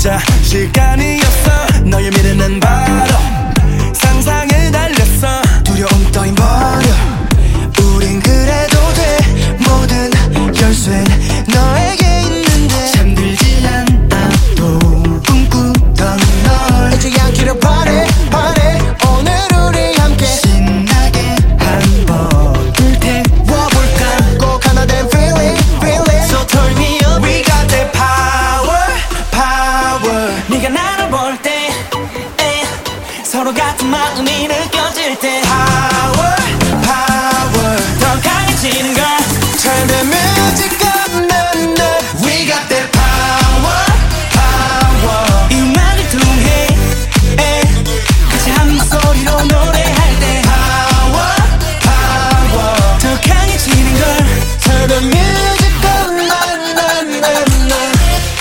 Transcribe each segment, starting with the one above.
진짜 시간이었어. 너의 미래는 바로 상상을 달렸어. 두려움 따윈 버려. 우린 그래도 돼. 모든 열쇠는 너에게 있는데 잠들지 않아도 꿈꾸던 널 잊지 않기를 바래 바래. 오늘 우리 함께 신나게 한번 불태워볼까. 꼭 하나 된 feeling feeling. So turn me up. We got that power power. 네가 나를 볼 때 서로 같은 마음이 느껴질 때 power power. 더 강해지는 걸 Turn the music up now now. We got that power power. 이 음악을 통해 같이 한 목소리로 노래할 때 power power. 더 강해지는 걸 Turn the music up now now now now.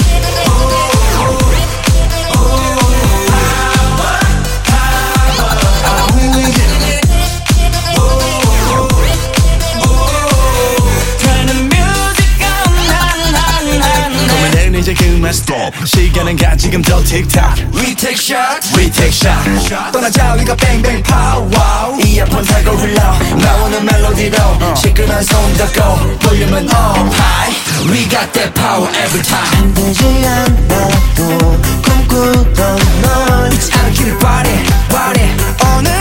이제 그만 stop. 시간은 가 지금 더 틱탁. We take shots, we take shots. 떠나자 우리가 bang power. 이어폰 타고 흘러 나오는 멜로디로 시끄러운 손 닫고 볼륨은 up high. We got that power every time. 잠들지 않아도 꿈꾸던 널 잊지 않기를 바래 바래. 오늘